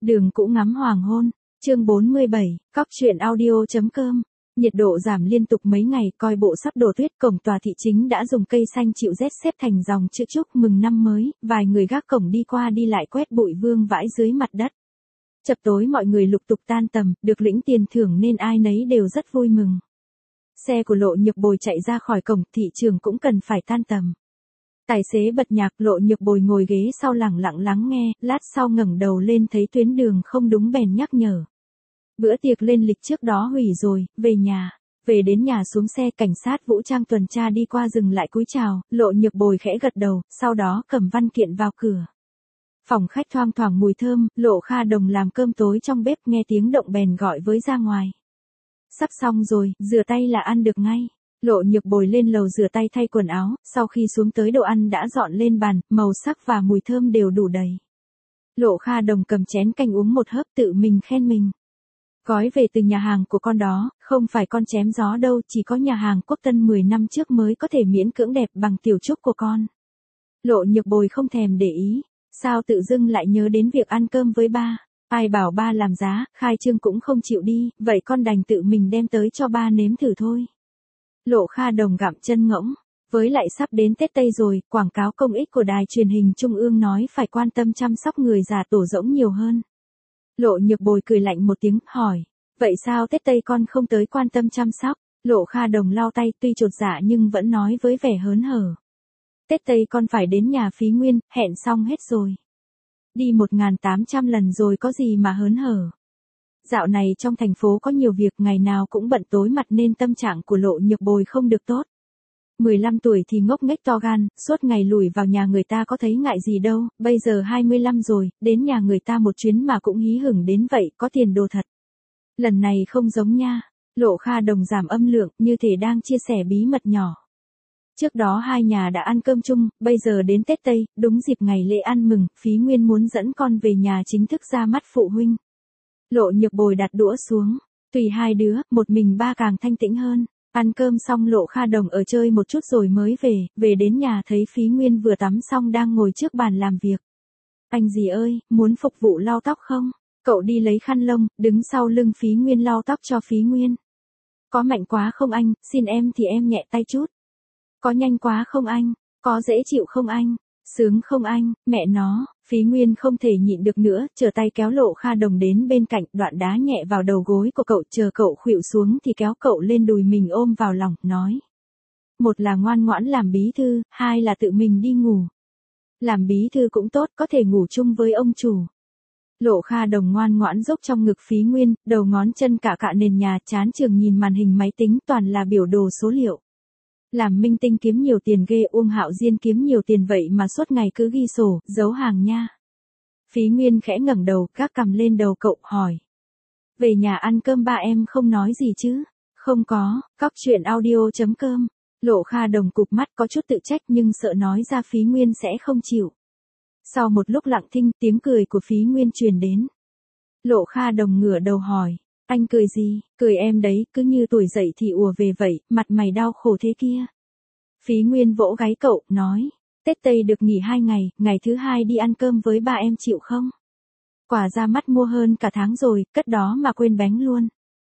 Đường cũ ngắm hoàng hôn, chương 47, cóc truyện audio.com. Nhiệt độ giảm liên tục mấy ngày, coi bộ sắp đổ tuyết, cổng tòa thị chính đã dùng cây xanh chịu rét xếp thành dòng chữ chúc mừng năm mới, vài người gác cổng đi qua đi lại quét bụi vương vãi dưới mặt đất. Chập tối mọi người lục tục tan tầm, được lĩnh tiền thưởng nên ai nấy đều rất vui mừng. Xe của Lộ Nhược Bồi chạy ra khỏi cổng, thị trường cũng cần phải tan tầm. Tài xế bật nhạc, Lộ Nhược Bồi ngồi ghế sau lẳng lặng lắng nghe, lát sau ngẩng đầu lên thấy tuyến đường không đúng bèn nhắc nhở. Bữa tiệc lên lịch trước đó hủy rồi, về nhà. Về đến nhà xuống xe, cảnh sát vũ trang tuần tra đi qua dừng lại cúi chào, Lộ Nhược Bồi khẽ gật đầu, sau đó cầm văn kiện vào cửa. Phòng khách thoang thoảng mùi thơm, Lộ Kha Đồng làm cơm tối trong bếp nghe tiếng động bèn gọi với ra ngoài. Sắp xong rồi, rửa tay là ăn được ngay. Lộ Nhược Bồi lên lầu rửa tay thay quần áo, sau khi xuống tới đồ ăn đã dọn lên bàn, màu sắc và mùi thơm đều đủ đầy. Lộ Kha Đồng cầm chén canh uống một hớp tự mình khen mình. Gói về từ nhà hàng của con đó, không phải con chém gió đâu, chỉ có nhà hàng Quốc Tân 10 năm trước mới có thể miễn cưỡng đẹp bằng tiểu trúc của con. Lộ Nhược Bồi không thèm để ý, sao tự dưng lại nhớ đến việc ăn cơm với ba. Ai bảo ba làm giá, khai trương cũng không chịu đi, vậy con đành tự mình đem tới cho ba nếm thử thôi. Lộ Kha Đồng gặm chân ngỗng, với lại sắp đến Tết Tây rồi, quảng cáo công ích của đài truyền hình Trung ương nói phải quan tâm chăm sóc người già tổ rỗng nhiều hơn. Lộ Nhược Bồi cười lạnh một tiếng, hỏi, vậy sao Tết Tây con không tới quan tâm chăm sóc? Lộ Kha Đồng lau tay, tuy chột dạ nhưng vẫn nói với vẻ hớn hở. Tết Tây con phải đến nhà Phí Nguyên, hẹn xong hết rồi. Đi 1.800 lần rồi có gì mà hớn hở. Dạo này trong thành phố có nhiều việc, ngày nào cũng bận tối mặt nên tâm trạng của Lộ Nhược Bồi không được tốt. 15 tuổi thì ngốc nghếch to gan, suốt ngày lủi vào nhà người ta có thấy ngại gì đâu, bây giờ 25 rồi, đến nhà người ta một chuyến mà cũng hí hửng đến vậy, có tiền đồ thật. Lần này không giống nha. Lộ Kha Đồng giảm âm lượng, như thể đang chia sẻ bí mật nhỏ. Trước đó hai nhà đã ăn cơm chung, bây giờ đến Tết Tây, đúng dịp ngày lễ ăn mừng, Phí Nguyên muốn dẫn con về nhà chính thức ra mắt phụ huynh. Lộ Nhược Bồi đặt đũa xuống, tùy hai đứa, một mình ba càng thanh tĩnh hơn. Ăn cơm xong Lộ Kha Đồng ở chơi một chút rồi mới về đến nhà thấy Phí Nguyên vừa tắm xong đang ngồi trước bàn làm việc. Anh gì ơi, muốn phục vụ lau tóc không? Cậu đi lấy khăn lông, đứng sau lưng Phí Nguyên lau tóc cho Phí Nguyên. Có mạnh quá không anh, xin em thì em nhẹ tay chút. Có nhanh quá không anh, có dễ chịu không anh, sướng không anh, mẹ nó. Phí Nguyên không thể nhịn được nữa, trở tay kéo Lộ Kha Đồng đến bên cạnh, đoạn đá nhẹ vào đầu gối của cậu, chờ cậu khuỵu xuống thì kéo cậu lên đùi mình ôm vào lòng, nói. Một là ngoan ngoãn làm bí thư, hai là tự mình đi ngủ. Làm bí thư cũng tốt, có thể ngủ chung với ông chủ. Lộ Kha Đồng ngoan ngoãn dốc trong ngực Phí Nguyên, đầu ngón chân cạ nền nhà, chán chường nhìn màn hình máy tính toàn là biểu đồ số liệu. Làm minh tinh kiếm nhiều tiền ghê, Uông Hạo Diên kiếm nhiều tiền vậy mà suốt ngày cứ ghi sổ, giấu hàng nha. Phí Nguyên khẽ ngẩng đầu, gác cằm lên đầu cậu, hỏi. Về nhà ăn cơm ba em không nói gì chứ? Không có, cóc truyện audio.com. Lộ Kha Đồng cụp mắt có chút tự trách nhưng sợ nói ra Phí Nguyên sẽ không chịu. Sau một lúc lặng thinh, tiếng cười của Phí Nguyên truyền đến. Lộ Kha Đồng ngửa đầu hỏi. Anh cười gì? Cười em đấy, cứ như tuổi dậy thì ùa về vậy, mặt mày đau khổ thế kia. Phí Nguyên vỗ gáy cậu, nói. Tết Tây được nghỉ 2 ngày, ngày thứ 2 đi ăn cơm với ba em chịu không? Quả ra mắt mua hơn cả tháng rồi, cất đó mà quên bánh luôn.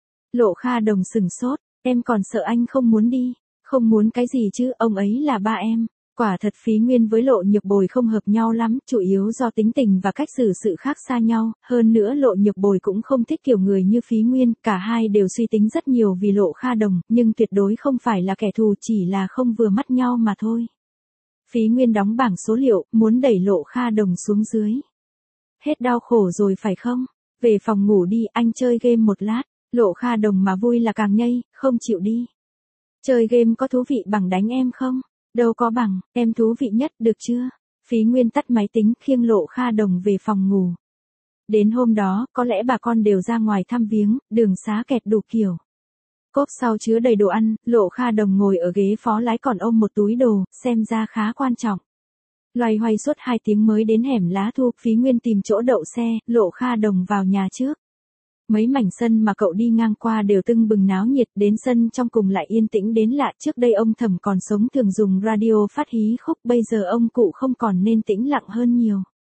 Lộ Kha Đồng sừng sốt, em còn sợ anh không muốn đi. Không muốn cái gì chứ, ông ấy là ba em. Quả thật Phí Nguyên với Lộ Nhược Bồi không hợp nhau lắm, chủ yếu do tính tình và cách xử sự khác xa nhau, hơn nữa Lộ Nhược Bồi cũng không thích kiểu người như Phí Nguyên, cả hai đều suy tính rất nhiều vì Lộ Kha Đồng, nhưng tuyệt đối không phải là kẻ thù, chỉ là không vừa mắt nhau mà thôi. Phí Nguyên đóng bảng số liệu, muốn đẩy Lộ Kha Đồng xuống dưới. Hết đau khổ rồi phải không? Về phòng ngủ đi, anh chơi game một lát. Lộ Kha Đồng mà vui là càng nhây, không chịu đi. Chơi game có thú vị bằng đánh em không? Đâu có bằng, em thú vị nhất, được chưa? Phí Nguyên tắt máy tính, khiêng Lộ Kha Đồng về phòng ngủ. Đến hôm đó, có lẽ bà con đều ra ngoài thăm viếng, đường xá kẹt đủ kiểu. Cốp sau chứa đầy đồ ăn, Lộ Kha Đồng ngồi ở ghế phó lái còn ôm một túi đồ, xem ra khá quan trọng. Loay hoay suốt 2 tiếng mới đến hẻm Lá Thu, Phí Nguyên tìm chỗ đậu xe, Lộ Kha Đồng vào nhà trước. Mấy mảnh sân mà cậu đi ngang qua đều tưng bừng náo nhiệt, đến sân trong cùng lại yên tĩnh đến lạ. Trước đây ông Thẩm còn sống thường dùng radio phát hí khúc, bây giờ ông cụ không còn nên tĩnh lặng hơn nhiều.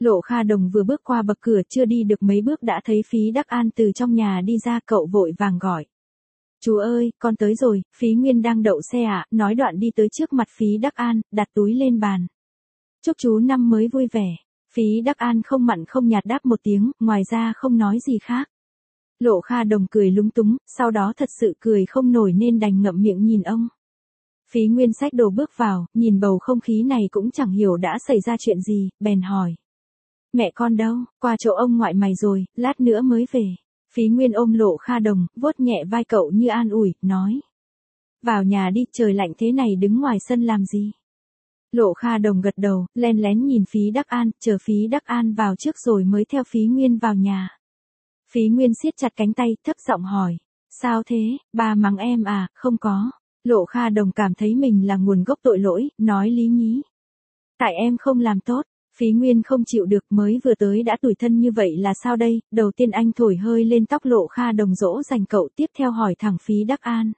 Lộ Kha Đồng vừa bước qua bậc cửa chưa đi được mấy bước đã thấy Phí Đắc An từ trong nhà đi ra, cậu vội vàng gọi. Chú ơi, con tới rồi, Phí Nguyên đang đậu xe ạ, nói đoạn đi tới trước mặt Phí Đắc An, đặt túi lên bàn. Chúc chú năm mới vui vẻ. Phí Đắc An không mặn không nhạt đáp một tiếng, ngoài ra không nói gì khác. Lộ Kha Đồng cười lúng túng, sau đó thật sự cười không nổi nên đành ngậm miệng nhìn ông. Phí Nguyên xách đồ bước vào, nhìn bầu không khí này cũng chẳng hiểu đã xảy ra chuyện gì, bèn hỏi. Mẹ con đâu, qua chỗ ông ngoại mày rồi, lát nữa mới về. Phí Nguyên ôm Lộ Kha Đồng, vuốt nhẹ vai cậu như an ủi, nói. Vào nhà đi, trời lạnh thế này đứng ngoài sân làm gì? Lộ Kha Đồng gật đầu, len lén nhìn Phí Đắc An, chờ Phí Đắc An vào trước rồi mới theo Phí Nguyên vào nhà. Phí Nguyên siết chặt cánh tay, thấp giọng hỏi. Sao thế, ba mắng em à? Không có. Lộ Kha Đồng cảm thấy mình là nguồn gốc tội lỗi, nói lý nhí. Tại em không làm tốt. Phí Nguyên không chịu được, mới vừa tới đã tủi thân như vậy là sao đây? Đầu tiên anh thổi hơi lên tóc Lộ Kha Đồng dỗ dành cậu, tiếp theo hỏi thẳng Phí Đắc An.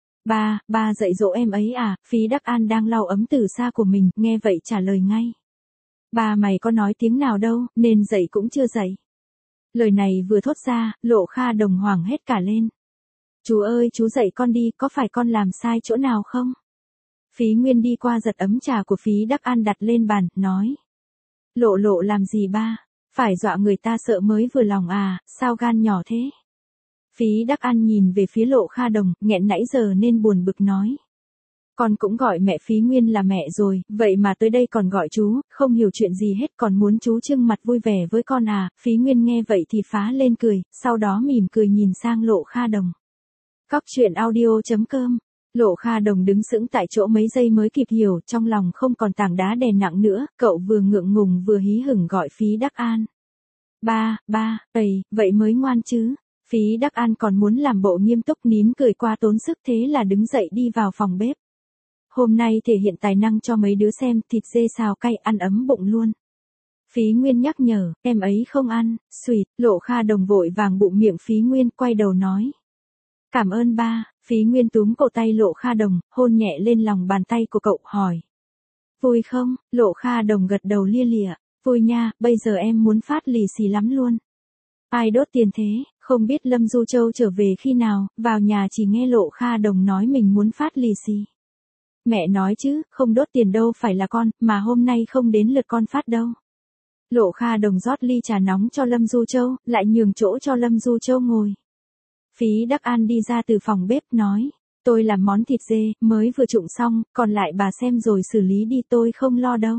Ba dạy dỗ em ấy à? Phí Đắc An đang lau ấm từ xa của mình, nghe vậy trả lời ngay. Ba mày có nói tiếng nào đâu, nên dạy cũng chưa dạy. Lời này vừa thốt ra, Lộ Kha Đồng hoảng hết cả lên. Chú ơi, chú dạy con đi, có phải con làm sai chỗ nào không? Phí Nguyên đi qua giật ấm trà của Phí Đắc An đặt lên bàn, nói. Lộ làm gì ba? Phải dọa người ta sợ mới vừa lòng à, sao gan nhỏ thế? Phí Đắc An nhìn về phía Lộ Kha Đồng, nghẹn nãy giờ nên buồn bực nói. Con cũng gọi mẹ Phí Nguyên là mẹ rồi, vậy mà tới đây còn gọi chú, không hiểu chuyện gì hết, còn muốn chú trưng mặt vui vẻ với con à? Phí Nguyên nghe vậy thì phá lên cười, sau đó mỉm cười nhìn sang Lộ Kha Đồng. Cóc truyện audio.com. Lộ Kha Đồng đứng sững tại chỗ mấy giây mới kịp hiểu, trong lòng không còn tảng đá đè nặng nữa, cậu vừa ngượng ngùng vừa hí hửng gọi Phí Đắc An. Ba, vậy mới ngoan chứ. Phí Đắc An còn muốn làm bộ nghiêm túc nín cười qua tốn sức, thế là đứng dậy đi vào phòng bếp. Hôm nay thể hiện tài năng cho mấy đứa xem, thịt dê xào cay ăn ấm bụng luôn. Phí Nguyên nhắc nhở, em ấy không ăn, xùyt. Lộ Kha Đồng vội vàng bụng miệng Phí Nguyên, quay đầu nói. Cảm ơn ba. Phí Nguyên túm cổ tay Lộ Kha Đồng, hôn nhẹ lên lòng bàn tay của cậu, hỏi. Vui không? Lộ Kha Đồng gật đầu lia lịa. Vui nha, bây giờ em muốn phát lì xì lắm luôn. Ai đốt tiền thế? Không biết Lâm Du Châu trở về khi nào, vào nhà chỉ nghe Lộ Kha Đồng nói mình muốn phát lì xì. Mẹ nói chứ, không đốt tiền đâu phải là con, mà hôm nay không đến lượt con phát đâu. Lộ Kha Đồng rót ly trà nóng cho Lâm Du Châu, lại nhường chỗ cho Lâm Du Châu ngồi. Phí Đắc An đi ra từ phòng bếp nói, tôi làm món thịt dê, mới vừa trụng xong, còn lại bà xem rồi xử lý đi, tôi không lo đâu.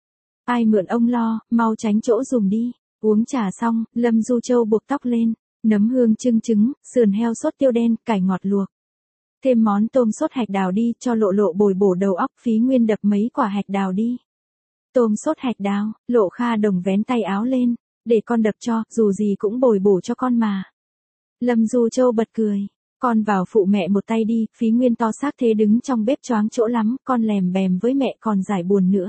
Ai mượn ông lo, mau tránh chỗ dùng đi. Uống trà xong, Lâm Du Châu buộc tóc lên, nấm hương chưng trứng, sườn heo sốt tiêu đen, cải ngọt luộc. Thêm món tôm sốt hạch đào đi, cho Lộ bồi bổ đầu óc. Phí Nguyên đập mấy quả hạch đào đi. Tôm sốt hạch đào, Lộ Kha Đồng vén tay áo lên, để con đập cho, dù gì cũng bồi bổ cho con mà. Lâm Du Châu bật cười, con vào phụ mẹ một tay đi. Phí Nguyên to xác thế đứng trong bếp choáng chỗ lắm, con lèm bèm với mẹ còn giải buồn nữa.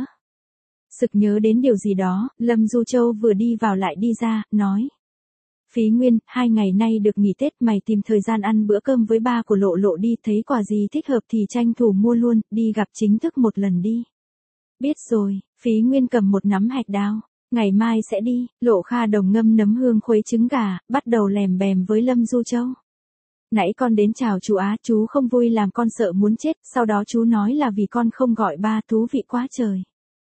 Sực nhớ đến điều gì đó, Lâm Du Châu vừa đi vào lại đi ra, nói. Phí Nguyên, 2 ngày nay được nghỉ Tết, mày tìm thời gian ăn bữa cơm với ba của Lộ đi, thấy quà gì thích hợp thì tranh thủ mua luôn, đi gặp chính thức một lần đi. Biết rồi. Phí Nguyên cầm một nắm hạch đào. Ngày mai sẽ đi. Lộ Kha Đồng ngâm nấm hương khuấy trứng gà, bắt đầu lèm bèm với Lâm Du Châu. Nãy con đến chào chú á, chú không vui làm con sợ muốn chết, sau đó chú nói là vì con không gọi ba, thú vị quá trời.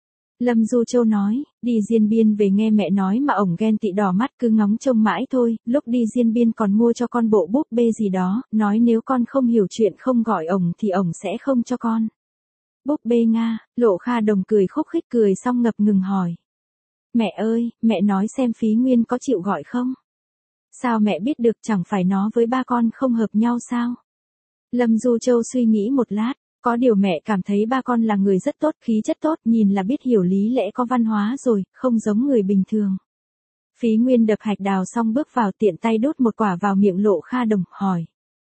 Lâm Du Châu nói, đi Diên Biên về nghe mẹ nói mà ổng ghen tị đỏ mắt, cứ ngóng trông mãi thôi. Lúc đi Diên Biên còn mua cho con bộ búp bê gì đó, nói nếu con không hiểu chuyện không gọi ổng thì ổng sẽ không cho con. Búp bê Nga. Lộ Kha Đồng cười khúc khích, cười xong ngập ngừng hỏi. Mẹ ơi, mẹ nói xem Phí Nguyên có chịu gọi không? Sao mẹ biết được, chẳng phải nó với ba con không hợp nhau sao? Lâm Du Châu suy nghĩ một lát, có điều mẹ cảm thấy ba con là người rất tốt, khí chất tốt, nhìn là biết hiểu lý lẽ, có văn hóa rồi, không giống người bình thường. Phí Nguyên đập hạch đào xong bước vào, tiện tay đút một quả vào miệng Lộ Kha Đồng, hỏi.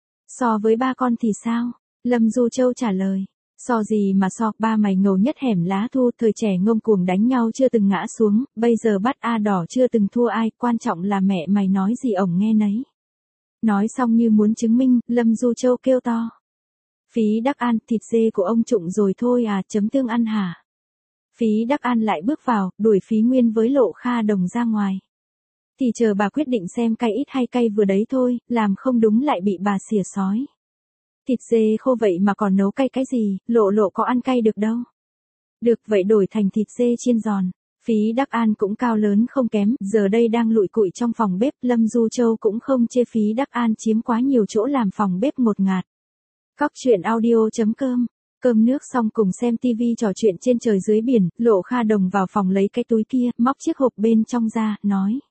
So với ba con thì sao? Lâm Du Châu trả lời. So gì mà so, ba mày ngầu nhất hẻm lá thu, thời trẻ ngông cuồng đánh nhau chưa từng ngã xuống, bây giờ bắt A đỏ chưa từng thua ai, quan trọng là mẹ mày nói gì ổng nghe nấy. Nói xong như muốn chứng minh, Lâm Du Châu kêu to. Phí Đắc An, thịt dê của ông trụng rồi thôi à, chấm tương ăn hả? Phí Đắc An lại bước vào, đuổi Phí Nguyên với Lộ Kha Đồng ra ngoài. Thì chờ bà quyết định xem cay ít hay cay vừa đấy thôi, làm không đúng lại bị bà xỉa sói. Thịt dê khô vậy mà còn nấu cay cái gì, Lộ Lộ có ăn cay được đâu. Được vậy đổi thành thịt dê chiên giòn. Phí Đắc An cũng cao lớn không kém, giờ đây đang lụi cụi trong phòng bếp, Lâm Du Châu cũng không chê Phí Đắc An chiếm quá nhiều chỗ làm phòng bếp ngột ngạt. Cóc truyện audio.com. Cơm nước xong cùng xem tivi trò chuyện trên trời dưới biển, Lộ Kha Đồng vào phòng lấy cái túi kia, móc chiếc hộp bên trong ra, nói.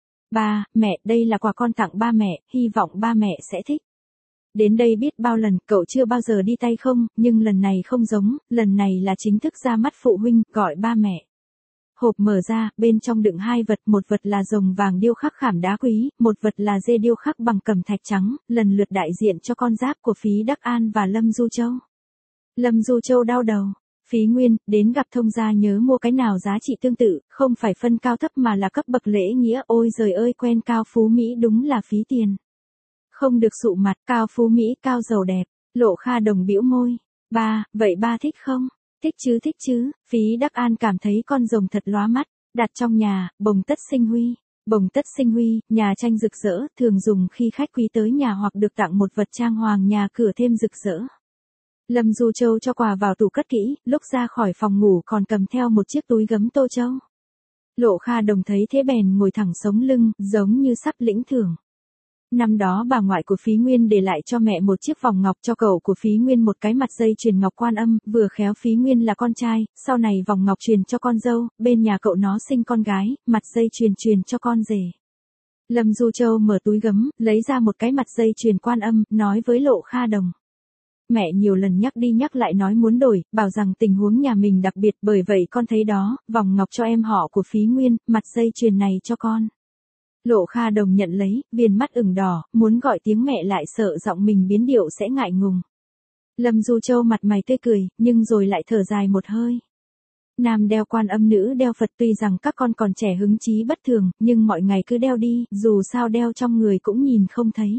Ba, mẹ, đây là quà con tặng ba mẹ, hy vọng ba mẹ sẽ thích. Đến đây biết bao lần, cậu chưa bao giờ đi tay không, nhưng lần này không giống, lần này là chính thức ra mắt phụ huynh, gọi ba mẹ. Hộp mở ra, bên trong đựng hai vật, một vật là rồng vàng điêu khắc khảm đá quý, một vật là dê điêu khắc bằng cẩm thạch trắng, lần lượt đại diện cho con giáp của Phí Đắc An và Lâm Du Châu. Lâm Du Châu đau đầu. Phí Nguyên, đến gặp thông gia nhớ mua cái nào giá trị tương tự, không phải phân cao thấp mà là cấp bậc lễ nghĩa, ôi giời ơi quen cao phú Mỹ đúng là phí tiền. Không được sụ mặt, cao phú Mỹ, cao giàu đẹp. Lộ Kha Đồng bĩu môi. Ba, vậy ba thích không? Thích chứ, Phí Đắc An cảm thấy con rồng thật lóa mắt, đặt trong nhà, bồng tất sinh huy. Bồng tất sinh huy, nhà tranh rực rỡ, thường dùng khi khách quý tới nhà hoặc được tặng một vật trang hoàng nhà cửa thêm rực rỡ. Lâm Du Châu cho quà vào tủ cất kỹ, lúc ra khỏi phòng ngủ còn cầm theo một chiếc túi gấm tô châu. Lộ Kha Đồng thấy thế bèn ngồi thẳng sống lưng, giống như sắp lĩnh thưởng. Năm đó bà ngoại của Phí Nguyên để lại cho mẹ một chiếc vòng ngọc, cho cậu của Phí Nguyên một cái mặt dây chuyền ngọc Quan Âm, vừa khéo Phí Nguyên là con trai, sau này vòng ngọc truyền cho con dâu, bên nhà cậu nó sinh con gái, mặt dây truyền cho con rể. Lâm Du Châu mở túi gấm, lấy ra một cái mặt dây chuyền Quan Âm, nói với Lộ Kha Đồng. Mẹ nhiều lần nhắc đi nhắc lại nói muốn đổi, bảo rằng tình huống nhà mình đặc biệt, bởi vậy con thấy đó, vòng ngọc cho em họ của Phí Nguyên, mặt dây chuyền này cho con. Lộ Kha Đồng nhận lấy, viền mắt ửng đỏ, muốn gọi tiếng mẹ lại sợ giọng mình biến điệu sẽ ngại ngùng. Lâm Du Châu mặt mày tươi cười, nhưng rồi lại thở dài một hơi. Nam đeo Quan Âm, nữ đeo Phật, tuy rằng các con còn trẻ hứng chí bất thường, nhưng mọi ngày cứ đeo đi, dù sao đeo trong người cũng nhìn không thấy.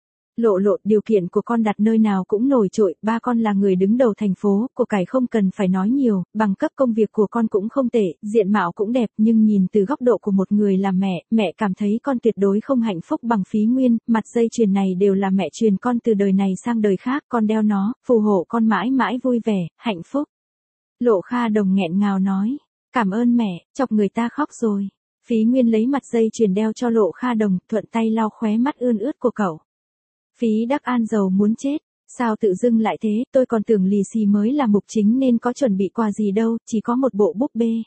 Lộ Lộ, điều kiện của con đặt nơi nào cũng nổi trội, ba con là người đứng đầu thành phố, của cải không cần phải nói nhiều, bằng cấp công việc của con cũng không tệ, diện mạo cũng đẹp, nhưng nhìn từ góc độ của một người làm mẹ, mẹ cảm thấy con tuyệt đối không hạnh phúc bằng Phí Nguyên, mặt dây chuyền này đều là mẹ truyền con từ đời này sang đời khác, con đeo nó, phù hộ con mãi mãi vui vẻ, hạnh phúc. Lộ Kha Đồng nghẹn ngào nói, cảm ơn mẹ, chọc người ta khóc rồi. Phí Nguyên lấy mặt dây chuyền đeo cho Lộ Kha Đồng, thuận tay lau khóe mắt ươn ướt của cậu. Phí Đắc An giàu muốn chết, sao tự dưng lại thế, tôi còn tưởng lì xì mới là mục chính nên có chuẩn bị quà gì đâu, chỉ có một bộ búp bê.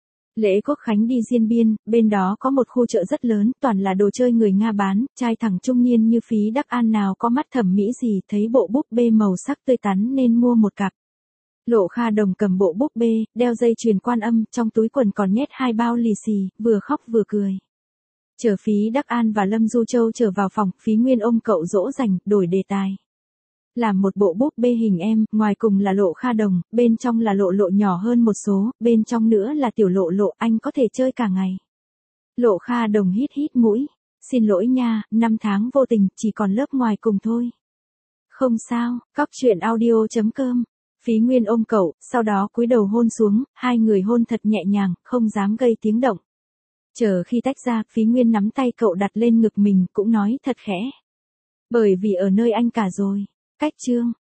Lễ Quốc Khánh đi Diên Biên, bên đó có một khu chợ rất lớn, toàn là đồ chơi người Nga bán, trai thẳng trung niên như Phí Đắc An nào có mắt thẩm mỹ gì, thấy bộ búp bê màu sắc tươi tắn nên mua một cặp. Lộ Kha Đồng cầm bộ búp bê, đeo dây chuyền Quan Âm, trong túi quần còn nhét 2 bao lì xì, vừa khóc vừa cười. Chờ Phí Đắc An và Lâm Du Châu trở vào phòng, Phí Nguyên ôm cậu dỗ dành, đổi đề tài. Làm một bộ búp bê hình em, ngoài cùng là Lộ Kha Đồng, bên trong là Lộ Lộ nhỏ hơn một số, bên trong nữa là tiểu Lộ Lộ, anh có thể chơi cả ngày. Lộ Kha Đồng hít hít mũi. Xin lỗi nha, 5 tháng vô tình, chỉ còn lớp ngoài cùng thôi. Không sao, cóc truyện audio.com. Phí Nguyên ôm cậu, sau đó cúi đầu hôn xuống, hai người hôn thật nhẹ nhàng, không dám gây tiếng động. Chờ khi tách ra, Phí Nguyên nắm tay cậu đặt lên ngực mình, cũng nói thật khẽ. Bởi vì ở nơi anh cả rồi. Cách chương.